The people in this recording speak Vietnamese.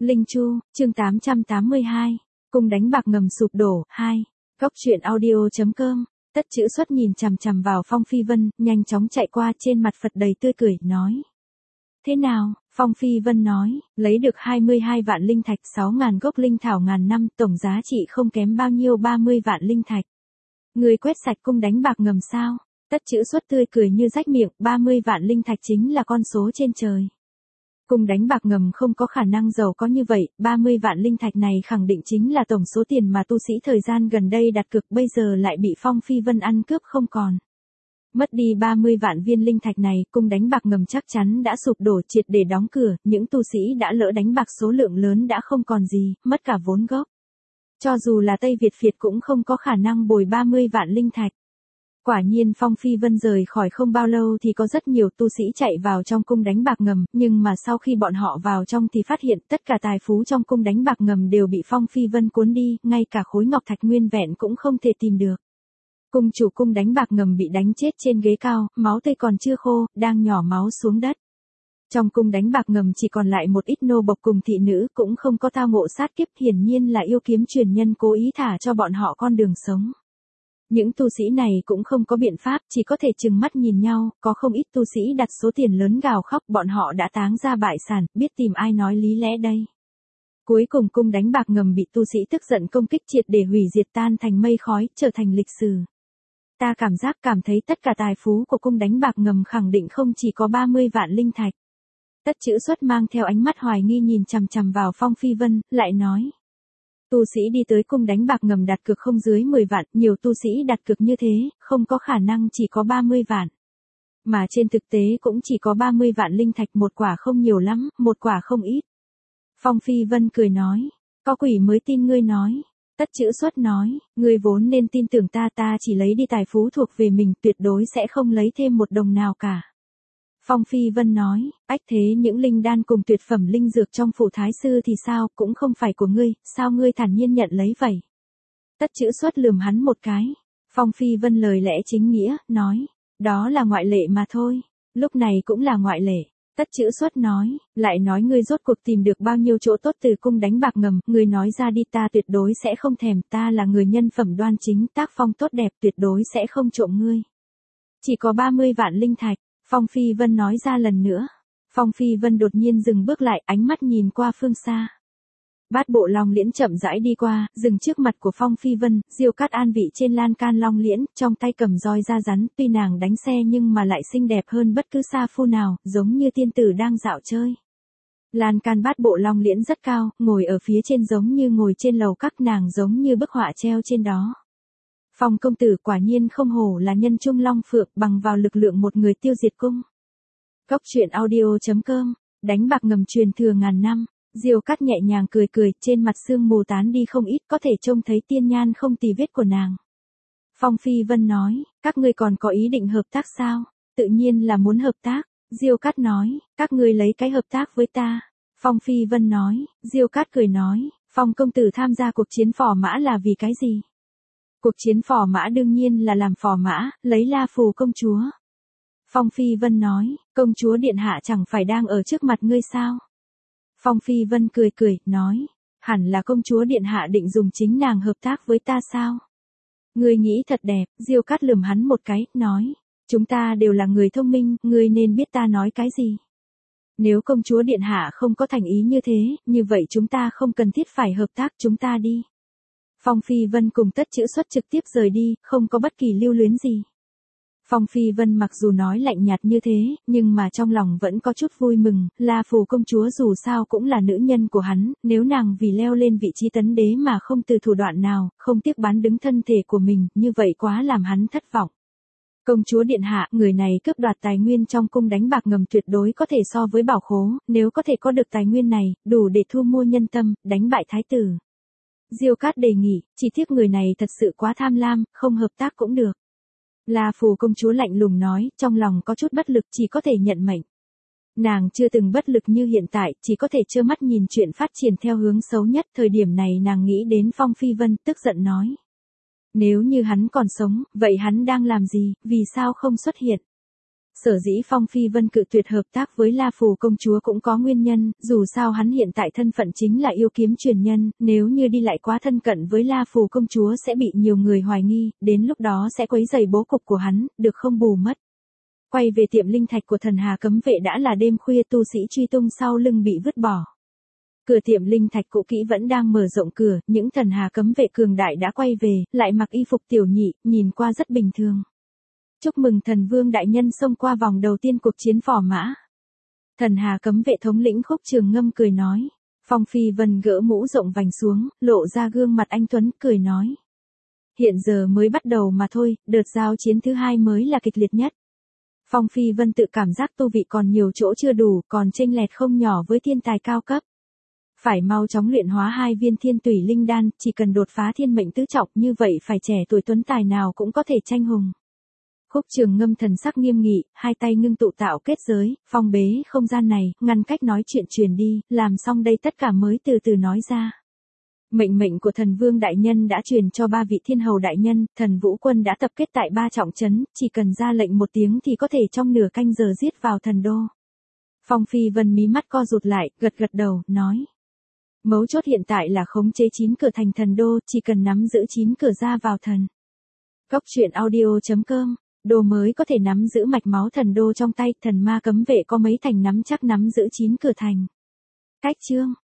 Linh Chu, chương 882. Cung đánh bạc ngầm sụp đổ, 2. Góc truyện audio.com. Tất chữ xuất nhìn chằm chằm vào Phong Phi Vân, nhanh chóng chạy qua, trên mặt Phật đầy tươi cười, nói. Thế nào? Phong Phi Vân nói, lấy được 22 vạn linh thạch, 6.000 gốc linh thảo ngàn năm, tổng giá trị không kém bao nhiêu 30 vạn linh thạch. Người quét sạch cung đánh bạc ngầm sao? Tất chữ xuất tươi cười như rách miệng, 30 vạn linh thạch chính là con số trên trời. Cung đánh bạc ngầm không có khả năng giàu có như vậy, 30 vạn linh thạch này khẳng định chính là tổng số tiền mà tu sĩ thời gian gần đây đặt cược, bây giờ lại bị Phong Phi Vân ăn cướp không còn. Mất đi 30 vạn viên linh thạch này, cung đánh bạc ngầm chắc chắn đã sụp đổ, triệt để đóng cửa, những tu sĩ đã lỡ đánh bạc số lượng lớn đã không còn gì, mất cả vốn gốc. Cho dù là Tây Việt Việt cũng không có khả năng bồi 30 vạn linh thạch. Quả nhiên Phong Phi Vân rời khỏi không bao lâu thì có rất nhiều tu sĩ chạy vào trong cung đánh bạc ngầm, nhưng mà sau khi bọn họ vào trong thì phát hiện tất cả tài phú trong cung đánh bạc ngầm đều bị Phong Phi Vân cuốn đi, ngay cả khối ngọc thạch nguyên vẹn cũng không thể tìm được. Cung chủ cung đánh bạc ngầm bị đánh chết trên ghế cao, máu tươi còn chưa khô, đang nhỏ máu xuống đất. Trong cung đánh bạc ngầm chỉ còn lại một ít nô bộc cùng thị nữ, cũng không có tao ngộ sát kiếp, hiển nhiên là yêu kiếm truyền nhân cố ý thả cho bọn họ con đường sống. Những tu sĩ này cũng không có biện pháp, chỉ có thể trừng mắt nhìn nhau, có không ít tu sĩ đặt số tiền lớn gào khóc, bọn họ đã táng ra bại sản, biết tìm ai nói lý lẽ đây. Cuối cùng cung đánh bạc ngầm bị tu sĩ tức giận công kích triệt để hủy diệt, tan thành mây khói, trở thành lịch sử. Ta cảm thấy tất cả tài phú của cung đánh bạc ngầm khẳng định không chỉ có 30 vạn linh thạch. Tất chữ xuất mang theo ánh mắt hoài nghi nhìn chằm chằm vào Phong Phi Vân, lại nói. Tu sĩ đi tới cung đánh bạc ngầm đặt cược không dưới 10 vạn, nhiều tu sĩ đặt cược như thế, không có khả năng chỉ có 30 vạn. Mà trên thực tế cũng chỉ có 30 vạn linh thạch, một quả không nhiều lắm, một quả không ít. Phong Phi Vân cười nói, có quỷ mới tin ngươi nói. Tất chữ xuất nói, ngươi vốn nên tin tưởng ta chỉ lấy đi tài phú thuộc về mình, tuyệt đối sẽ không lấy thêm một đồng nào cả. Phong Phi Vân nói, ách thế những linh đan cùng tuyệt phẩm linh dược trong phủ thái sư thì sao, cũng không phải của ngươi, sao ngươi thản nhiên nhận lấy vậy? Tất chữ xuất lườm hắn một cái. Phong Phi Vân lời lẽ chính nghĩa, nói, đó là ngoại lệ mà thôi, lúc này cũng là ngoại lệ. Tất chữ xuất nói, lại nói ngươi rốt cuộc tìm được bao nhiêu chỗ tốt từ cung đánh bạc ngầm, ngươi nói ra đi, ta tuyệt đối sẽ không thèm, ta là người nhân phẩm đoan chính, tác phong tốt đẹp, tuyệt đối sẽ không trộm ngươi. Chỉ có 30 vạn linh thạch. Phong Phi Vân nói ra lần nữa. Phong Phi Vân đột nhiên dừng bước lại, ánh mắt nhìn qua phương xa. Bát bộ long liễn chậm rãi đi qua, dừng trước mặt của Phong Phi Vân, Diêu Cát An vị trên lan can long liễn, trong tay cầm roi da rắn, tuy nàng đánh xe nhưng mà lại xinh đẹp hơn bất cứ sa phu nào, giống như tiên tử đang dạo chơi. Lan can bát bộ long liễn rất cao, ngồi ở phía trên giống như ngồi trên lầu các, nàng giống như bức họa treo trên đó. Phong công tử quả nhiên không hổ là nhân trung long phượng, bằng vào lực lượng một người tiêu diệt cung. Góc truyện audio.com. Đánh bạc ngầm truyền thừa ngàn năm. Diêu Cát nhẹ nhàng cười cười, trên mặt sương mù tán đi không ít, có thể trông thấy tiên nhan không tì vết của nàng. Phong Phi Vân nói, các ngươi còn có ý định hợp tác sao? Tự nhiên là muốn hợp tác. Diêu Cát nói, các ngươi lấy cái hợp tác với ta. Phong Phi Vân nói, Diêu Cát cười nói, Phong công tử tham gia cuộc chiến phò mã là vì cái gì? Cuộc chiến phò mã đương nhiên là làm phò mã, lấy La Phù công chúa. Phong Phi Vân nói, công chúa điện hạ chẳng phải đang ở trước mặt ngươi sao? Phong Phi Vân cười cười, nói, hẳn là công chúa điện hạ định dùng chính nàng hợp tác với ta sao? Ngươi nghĩ thật đẹp. Diêu Cát lườm hắn một cái, nói, chúng ta đều là người thông minh, ngươi nên biết ta nói cái gì. Nếu công chúa điện hạ không có thành ý như thế, như vậy chúng ta không cần thiết phải hợp tác, chúng ta đi. Phong Phi Vân cùng tất chữ xuất trực tiếp rời đi, không có bất kỳ lưu luyến gì. Phong Phi Vân mặc dù nói lạnh nhạt như thế, nhưng mà trong lòng vẫn có chút vui mừng, La Phù công chúa dù sao cũng là nữ nhân của hắn, nếu nàng vì leo lên vị trí tấn đế mà không từ thủ đoạn nào, không tiếc bán đứng thân thể của mình, như vậy quá làm hắn thất vọng. Công chúa điện hạ, người này cướp đoạt tài nguyên trong cung đánh bạc ngầm tuyệt đối có thể so với bảo khố, nếu có thể có được tài nguyên này, đủ để thu mua nhân tâm, đánh bại thái tử. Diêu Cát đề nghị, chỉ tiếc người này thật sự quá tham lam, không hợp tác cũng được. La Phù công chúa lạnh lùng nói, trong lòng có chút bất lực, chỉ có thể nhận mệnh. Nàng chưa từng bất lực như hiện tại, chỉ có thể trơ mắt nhìn chuyện phát triển theo hướng xấu nhất, thời điểm này nàng nghĩ đến Phong Phi Vân, tức giận nói. Nếu như hắn còn sống, vậy hắn đang làm gì, vì sao không xuất hiện? Sở dĩ Phong Phi Vân cự tuyệt hợp tác với La Phù công chúa cũng có nguyên nhân, dù sao hắn hiện tại thân phận chính là yêu kiếm truyền nhân, nếu như đi lại quá thân cận với La Phù công chúa sẽ bị nhiều người hoài nghi, đến lúc đó sẽ quấy rầy bố cục của hắn, được không bù mất. Quay về tiệm linh thạch của thần Hà cấm vệ đã là đêm khuya, tu sĩ truy tung sau lưng bị vứt bỏ. Cửa tiệm linh thạch cũ kỹ vẫn đang mở rộng cửa, những thần Hà cấm vệ cường đại đã quay về, lại mặc y phục tiểu nhị, nhìn qua rất bình thường. Chúc mừng thần vương đại nhân xông qua vòng đầu tiên cuộc chiến phò mã. Thần Hà cấm vệ thống lĩnh Khúc Trường Ngâm cười nói. Phong Phi Vân gỡ mũ rộng vành xuống, lộ ra gương mặt anh tuấn, cười nói. Hiện giờ mới bắt đầu mà thôi, đợt giao chiến thứ hai mới là kịch liệt nhất. Phong Phi Vân tự cảm giác tu vị còn nhiều chỗ chưa đủ, còn chênh lệch không nhỏ với thiên tài cao cấp. Phải mau chóng luyện hóa 2 viên thiên tủy linh đan, chỉ cần đột phá thiên mệnh tứ trọng như vậy phải trẻ tuổi tuấn tài nào cũng có thể tranh hùng. Khúc Trường Ngâm thần sắc nghiêm nghị, hai tay ngưng tụ tạo kết giới, phong bế không gian này, ngăn cách nói chuyện truyền đi, làm xong đây tất cả mới từ từ nói ra. Mệnh của thần vương đại nhân đã truyền cho 3 vị thiên hầu đại nhân, thần vũ quân đã tập kết tại 3 trọng trấn, chỉ cần ra lệnh một tiếng thì có thể trong nửa canh giờ giết vào thần đô. Phong Phi Vân mí mắt co rụt lại, gật đầu, nói. Mấu chốt hiện tại là khống chế 9 cửa thành thần đô, chỉ cần nắm giữ 9 cửa ra vào thần. Cốc truyện audio.com, đồ mới có thể nắm giữ mạch máu thần đô trong tay, thần ma cấm vệ có mấy thành nắm chắc nắm giữ 9 cửa thành. Cách chương